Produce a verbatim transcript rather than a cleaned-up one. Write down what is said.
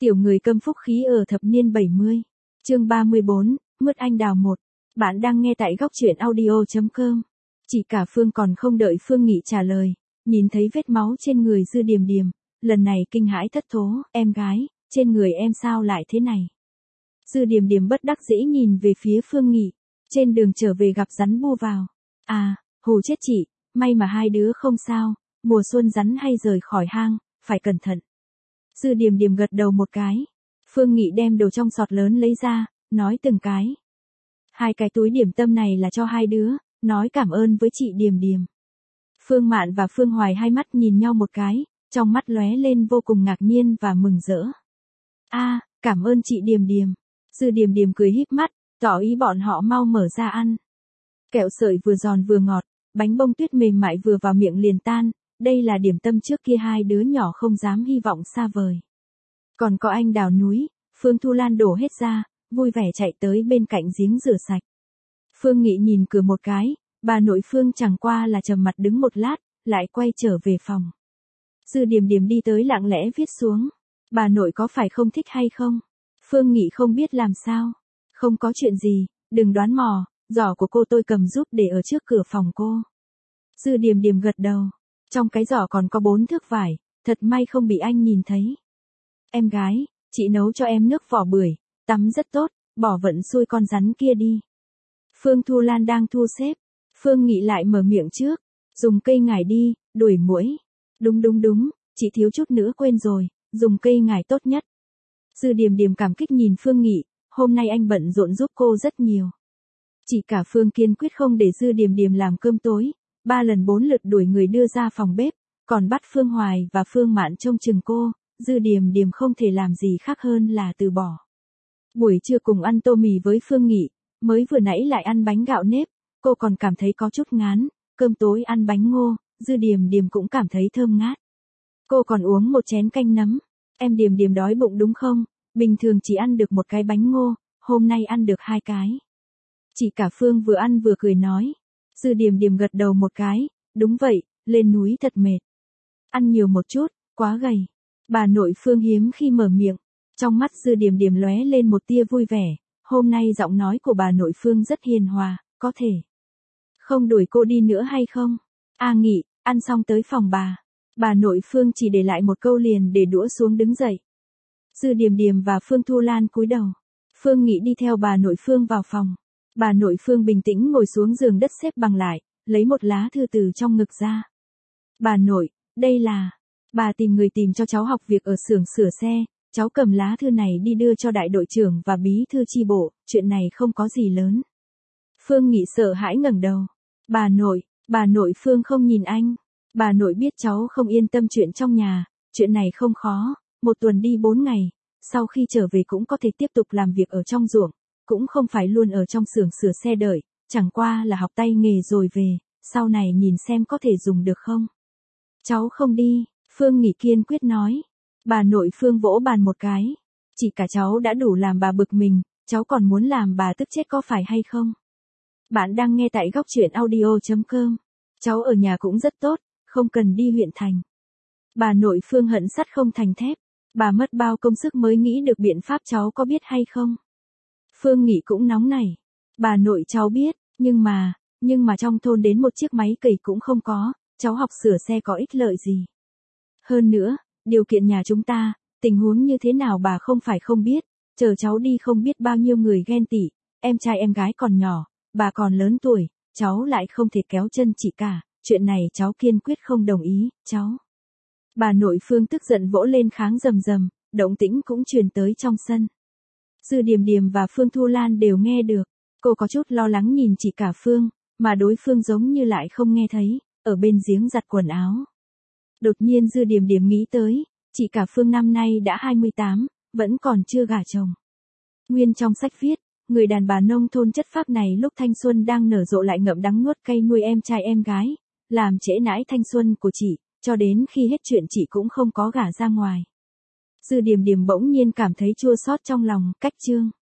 Tiểu người câm phúc khí ở thập niên bảy mươi. Chương ba mươi bốn, Mứt anh đào một. Bạn đang nghe tại góc truyện audio chấm com. Chỉ cả Phương còn không đợi Phương Nghị trả lời, nhìn thấy vết máu trên người Dư Điềm Điềm, lần này kinh hãi thất thố, em gái, trên người em sao lại thế này? Dư Điềm Điềm bất đắc dĩ nhìn về phía Phương Nghị, trên đường trở về gặp rắn bu vào. À, hù chết chị, may mà hai đứa không sao, mùa xuân rắn hay rời khỏi hang, phải cẩn thận. Dư Điềm Điềm gật đầu một cái. Phương Nghị đem đồ trong sọt lớn lấy ra, nói từng cái. Hai cái túi điểm tâm này là cho hai đứa, nói cảm ơn với chị Điềm Điềm. Phương Mạn và Phương Hoài hai mắt nhìn nhau một cái, trong mắt lóe lên vô cùng ngạc nhiên và mừng rỡ. A, cảm ơn chị Điềm Điềm. Dư Điềm Điềm cười híp mắt, tỏ ý bọn họ mau mở ra ăn. Kẹo sợi vừa giòn vừa ngọt, bánh bông tuyết mềm mại vừa vào miệng liền tan, đây là điểm tâm trước kia hai đứa nhỏ không dám hy vọng xa vời. Còn có anh đào núi, Phương Thu Lan đổ hết ra, vui vẻ chạy tới bên cạnh giếng rửa sạch. Phương Nghị nhìn cửa một cái, bà nội Phương chẳng qua là trầm mặt đứng một lát, lại quay trở về phòng. Dư Điềm Điềm đi tới lặng lẽ viết xuống, bà nội có phải không thích hay không? Phương Nghị không biết làm sao. Không có chuyện gì, đừng đoán mò, giỏ của cô tôi cầm giúp để ở trước cửa phòng cô. Dư Điềm Điềm gật đầu, trong cái giỏ còn có bốn thước vải, thật may không bị anh nhìn thấy. Em gái, chị nấu cho em nước vỏ bưởi, tắm rất tốt, bỏ vận xui con rắn kia đi. Phương Thu Lan đang thu xếp, Phương Nghị lại mở miệng trước, dùng cây ngải đi, đuổi muỗi. Đúng đúng đúng, chị thiếu chút nữa quên rồi, dùng cây ngải tốt nhất. Dư Điềm Điềm cảm kích nhìn Phương Nghị, hôm nay anh bận rộn giúp cô rất nhiều. Chỉ cả Phương kiên quyết không để Dư Điềm Điềm làm cơm tối, ba lần bốn lượt đuổi người đưa ra phòng bếp, còn bắt Phương Hoài và Phương Mạn trông chừng cô, Dư Điềm Điềm không thể làm gì khác hơn là từ bỏ. Buổi trưa cùng ăn tô mì với Phương Nghị, mới vừa nãy lại ăn bánh gạo nếp, cô còn cảm thấy có chút ngán, cơm tối ăn bánh ngô, Dư Điềm Điềm cũng cảm thấy thơm ngát. Cô còn uống một chén canh nấm, em Điềm Điềm đói bụng đúng không? Bình thường chỉ ăn được một cái bánh ngô, hôm nay ăn được hai cái. Chị cả Phương vừa ăn vừa cười nói. Dư Điềm Điềm gật đầu một cái, đúng vậy, lên núi thật mệt. Ăn nhiều một chút, quá gầy. Bà nội Phương hiếm khi mở miệng, trong mắt Dư Điềm Điềm lóe lên một tia vui vẻ, hôm nay giọng nói của bà nội Phương rất hiền hòa, có thể không đuổi cô đi nữa hay không? A Nghị, ăn xong tới phòng bà. Bà nội Phương chỉ để lại một câu liền để đũa xuống đứng dậy. Dư Điềm Điềm và Phương Thu Lan cúi đầu. Phương Nghị đi theo bà nội Phương vào phòng. Bà nội Phương bình tĩnh ngồi xuống giường đất xếp bằng lại, lấy một lá thư từ trong ngực ra. Bà nội, đây là... Bà tìm người tìm cho cháu học việc ở xưởng sửa xe, cháu cầm lá thư này đi đưa cho đại đội trưởng và bí thư chi bộ, chuyện này không có gì lớn. Phương Nghị sợ hãi ngẩng đầu. Bà nội, bà nội Phương không nhìn anh. Bà nội biết cháu không yên tâm chuyện trong nhà, chuyện này không khó, một tuần đi bốn ngày, sau khi trở về cũng có thể tiếp tục làm việc ở trong ruộng, cũng không phải luôn ở trong xưởng sửa xe đợi, chẳng qua là học tay nghề rồi về, sau này nhìn xem có thể dùng được không. Cháu không đi, Phương Nghị kiên quyết nói. Bà nội Phương vỗ bàn một cái. Chỉ cả cháu đã đủ làm bà bực mình, cháu còn muốn làm bà tức chết có phải hay không? Bạn đang nghe tại góc truyện audio chấm com. Cháu ở nhà cũng rất tốt, không cần đi huyện thành. Bà nội Phương hận sắt không thành thép. Bà mất bao công sức mới nghĩ được biện pháp, cháu có biết hay không? Phương Nghị cũng nóng nảy. Bà nội cháu biết, nhưng mà, nhưng mà trong thôn đến một chiếc máy cày cũng không có, cháu học sửa xe có ích lợi gì. Hơn nữa, điều kiện nhà chúng ta, tình huống như thế nào bà không phải không biết, chờ cháu đi không biết bao nhiêu người ghen tị, em trai em gái còn nhỏ, bà còn lớn tuổi, cháu lại không thể kéo chân chị cả, chuyện này cháu kiên quyết không đồng ý, cháu. Bà nội Phương tức giận vỗ lên kháng rầm rầm, động tĩnh cũng truyền tới trong sân. Dư Điềm Điềm và Phương Thu Lan đều nghe được, cô có chút lo lắng nhìn chị cả Phương, mà đối phương giống như lại không nghe thấy, ở bên giếng giặt quần áo. Đột nhiên Dư Điềm Điềm nghĩ tới, chị cả Phương năm nay đã hai mươi tám, vẫn còn chưa gả chồng. Nguyên trong sách viết, người đàn bà nông thôn chất phác này lúc thanh xuân đang nở rộ lại ngậm đắng nuốt cay nuôi em trai em gái, làm trễ nãi thanh xuân của chị, cho đến khi hết chuyện chị cũng không có gả ra ngoài. Dư Điềm Điềm bỗng nhiên cảm thấy chua xót trong lòng, cách chương.